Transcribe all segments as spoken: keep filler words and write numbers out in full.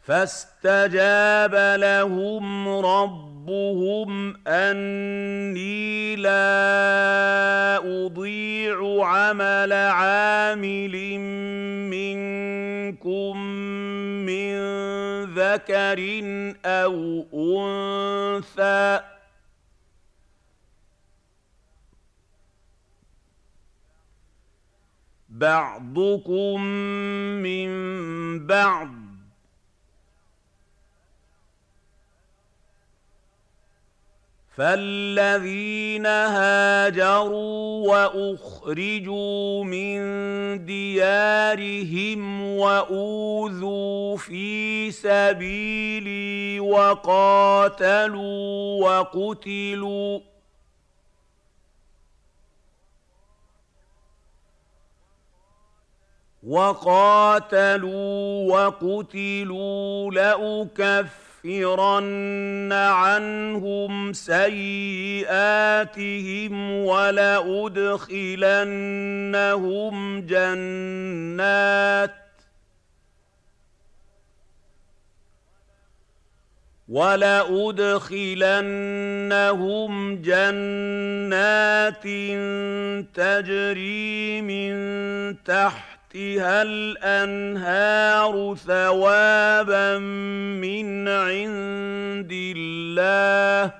فاستجاب لهم ربهم أني لا أضيع عمل عامل منكم من ذكر أو أنثى بعضكم من بعض فالذين هاجروا وأخرجوا من ديارهم وأوذوا في سبيلي وقاتلوا وقتلوا وقاتلوا وقتلوا لأكفرن عنهم سيئاتهم ولأدخلنهم جنات ولأدخلنهم جنات تجري من تحتها الأنهار ثوابا من عند الله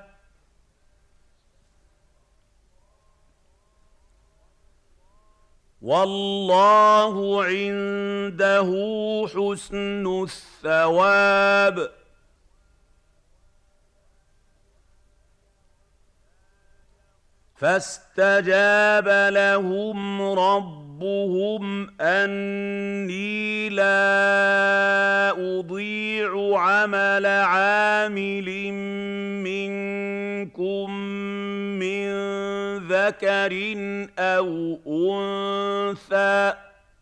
والله عنده حسن الثواب فاستجاب لهم ربهم أني لا أضيع عمل عامل منكم من ذكر أو أنثى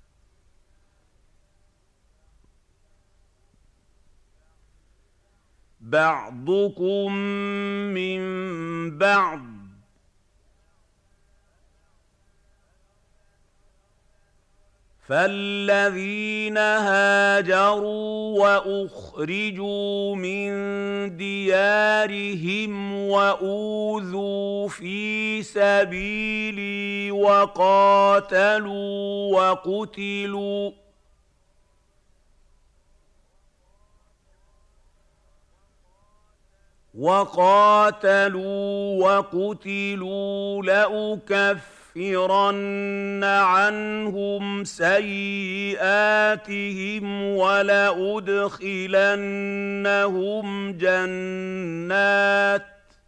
بعضكم من بعض فالذين هاجروا وأخرجوا من ديارهم وأوذوا في سبيلي وقاتلوا وقتلوا وقاتلوا وقتلوا لأكفرن عنهم سيئاتهم ولأدخلنهم جنات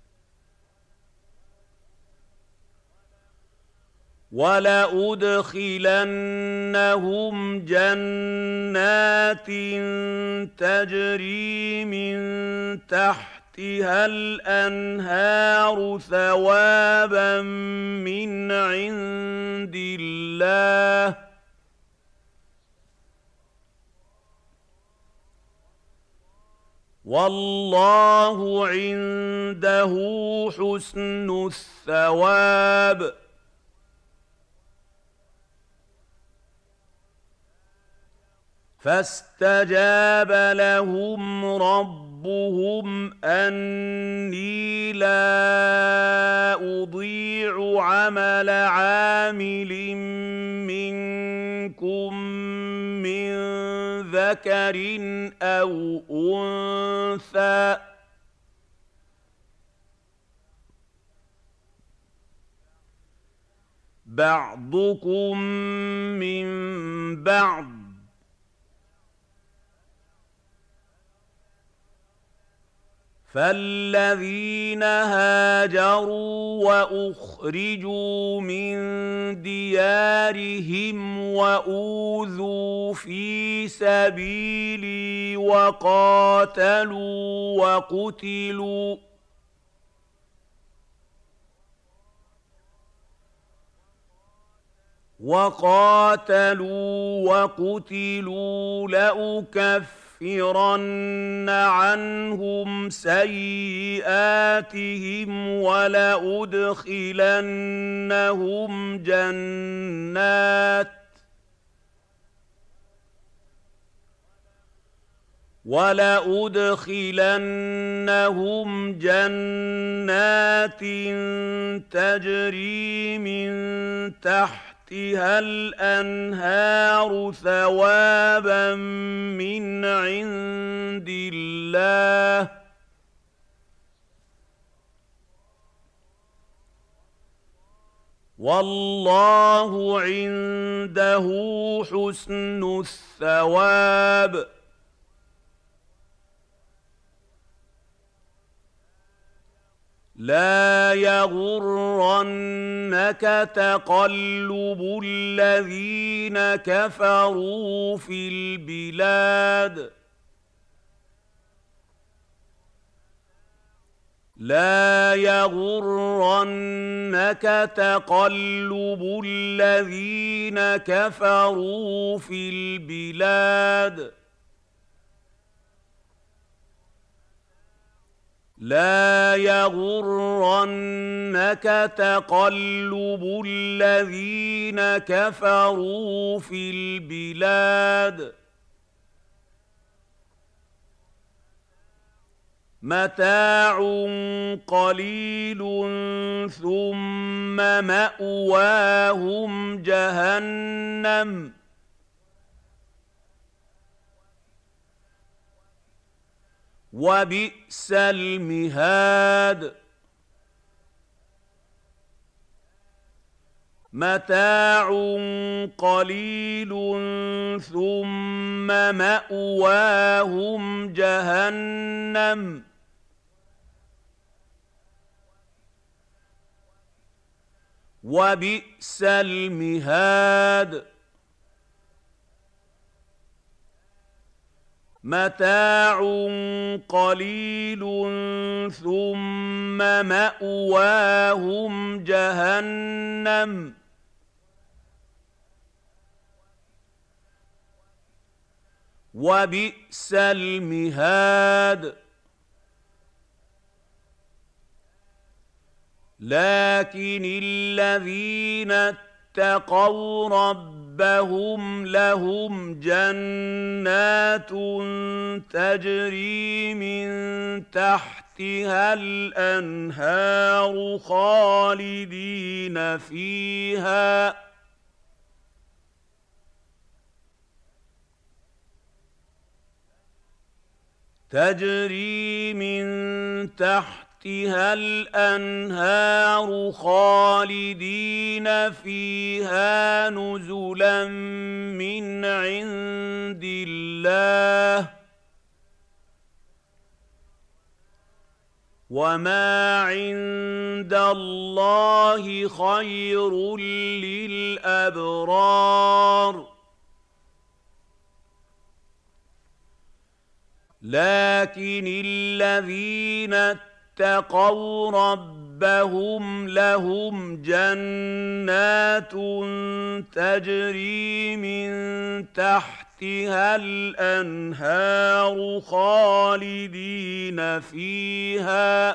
ولأدخلنهم جنات تجري من تحتها الأنهار ثوابا من عند الله والله عنده حسن الثواب فاستجاب لهم ربهم أني لا أضيع عمل عامل منكم من ذكر أو أنثى بعضكم من بعض فالذين هاجروا وأخرجوا من ديارهم وأوذوا في سبيلي وقاتلوا وقتلوا وقاتلوا وقتلوا لأكفرن عنهم سيئاتهم ولأدخلنهم جنات وَلَأُدْخِلَنَّهُمْ جَنَّاتٍ تَجْرِي مِن تَحْتِهَا الْأَنْهَارُ ثَوَابًا مِّنْ عِندِ اللَّهِ ۗ وَاللَّهُ عِندَهُ حُسْنُ الثَّوَابِ. لَا يَغُرَّنَّكَ تَقَلُّبُ الَّذِينَ كَفَرُوا فِي الْبِلَادِ. لَا يَغُرَّنَّكَ تَقَلُّبُ الَّذِينَ كَفَرُوا فِي الْبِلَادِ. لَا يَغُرَّنَّكَ تَقَلُّبُ الَّذِينَ كَفَرُوا فِي الْبِلَادِ. مَتَاعٌ قَلِيلٌ ثُمَّ مَأْوَاهُمْ جَهَنَّمُ ۖ وَبِئْسَ الْمِهَادُ. مَتَاعٌ قَلِيلٌ ثُمَّ مَأْوَاهُمْ جَهَنَّمُ ۖ وَبِئْسَ الْمِهَادُ. مَتَاعٌ قَلِيلٌ ثُمَّ مَأْوَاهُمْ جَهَنَّمُ ۖ وَبِئْسَ الْمِهَادُ. لَٰكِنِ الَّذِينَ اتَّقَوْا رَبَّهُمْ لَهُمْ جَنَّاتٌ تَجْرِي مِن تَحْتِهَا الْأَنْهَارُ خَالِدِينَ فِيهَا، تَجْرِي مِن تَحْتِهَا الْأَنْهَارُ خَالِدِينَ فِيهَا نُزُلًا مِّنْ عِندِ اللَّهِ ۗ وَمَا عِندَ اللَّهِ خَيْرٌ لِّلْأَبْرَارِ. لَٰكِنِ الَّذِينَ اتَّقَوْا رَبَّهُمْ لَهُمْ جَنَّاتٌ تَجْرِي مِن تَحْتِهَا الْأَنْهَارُ خَالِدِينَ فِيهَا،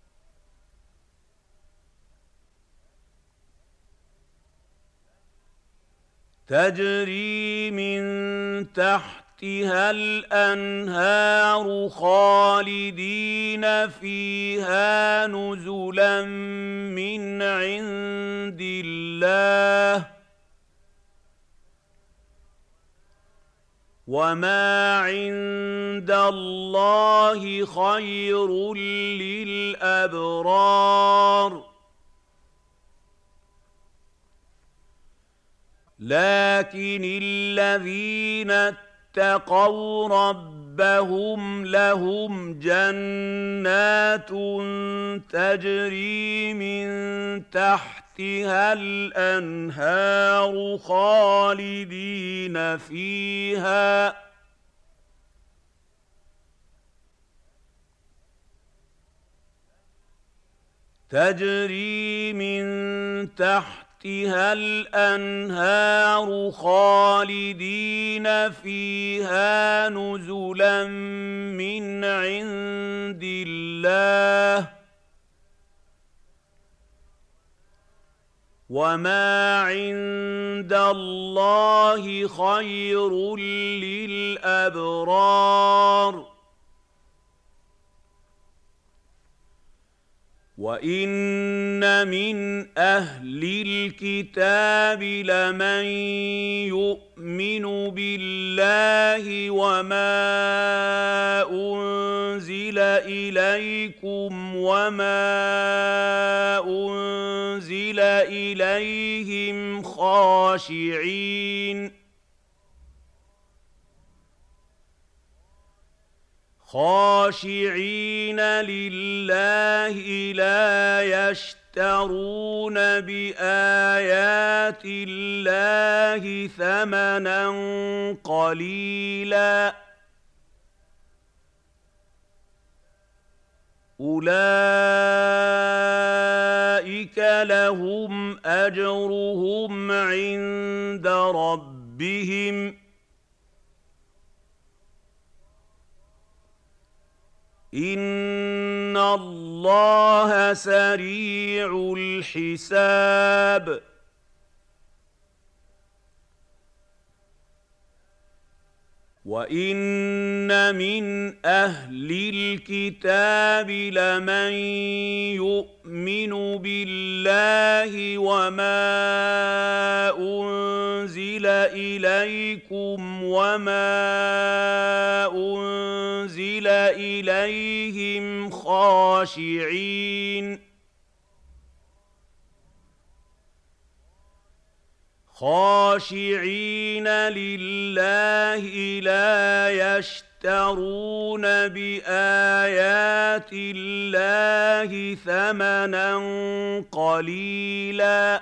تَجْرِي مِن تَحْتِهَا الْأَنْهَارُ خَالِدِينَ فِيهَا نُزُلًا مِّنْ عِندِ اللَّهِ ۗ وَمَا عِندَ اللَّهِ خَيْرٌ لِّلْأَبْرَارِ. لَٰكِنِ الَّذِينَ اتَّقَوْا رَبَّهُمْ لَهُمْ جَنَّاتٌ تَجْرِي مِن تَحْتِهَا الْأَنْهَارُ خَالِدِينَ فِيهَا، تَجْرِي مِن تَحْتِهَا الْأَنْهَارُ خَالِدِينَ فِيهَا نُزُلًا مِّنْ عِندِ اللَّهِ ۗ وما عند الله خير للأبرار وإن من أهل الكتاب لمن يؤمن بالله وما أنزل إليكم وما أنزل إليهم خاشعين خاشعين لله لا يشترون بآيات الله ثمنا قليلا أولئك لهم أجرهم عند ربهم إن الله سريع الحساب وإن من أهل الكتاب لمن يؤمن بالله وما أنزل إليكم وما أنزل إليهم خاشعين خاشعين لله لا يشترون بآيات الله ثمنا قليلا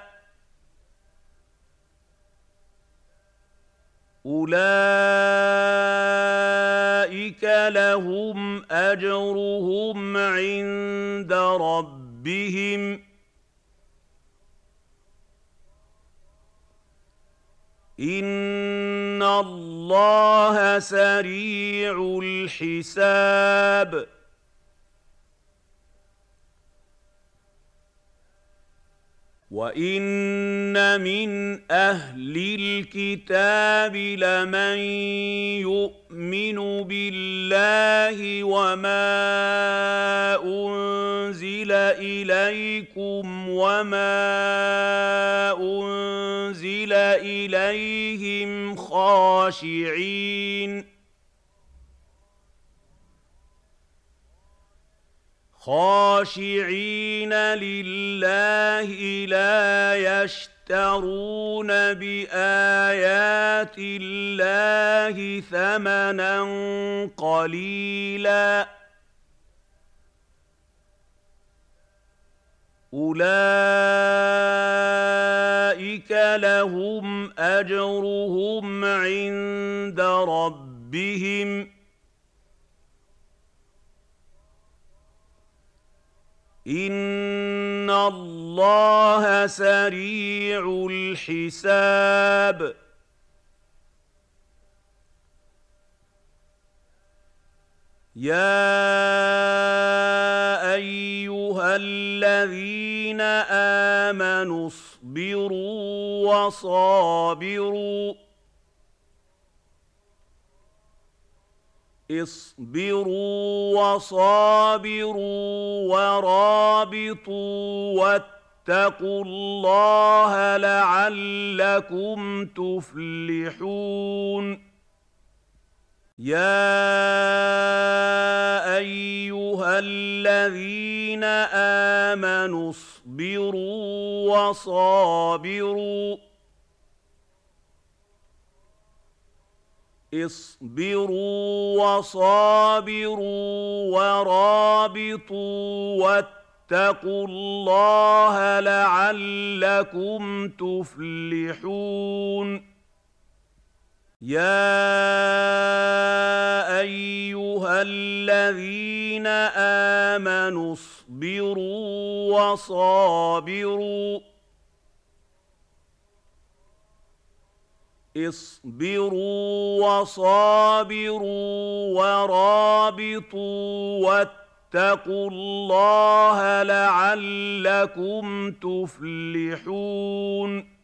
أولئك لهم أجرهم عند ربهم إن الله سريع الحساب وإن من أهل الكتاب لمن يؤمن بالله وما أنزل إليكم وما أنزل إليهم خاشعين خاشعين لله لا يشترون بآيات الله ثمنا قليلا أولئك لهم أجرهم عند ربهم إن الله سريع الحساب يا أيها الذين آمنوا اصبروا وصابروا اصبروا وصابروا ورابطوا واتقوا الله لعلكم تفلحون يا أيها الذين آمنوا اصبروا وصابروا اصبروا وصابروا ورابطوا واتقوا الله لعلكم تفلحون يا أيها الذين آمنوا اصبروا وصابروا اصبروا وصابروا ورابطوا واتقوا الله لعلكم تفلحون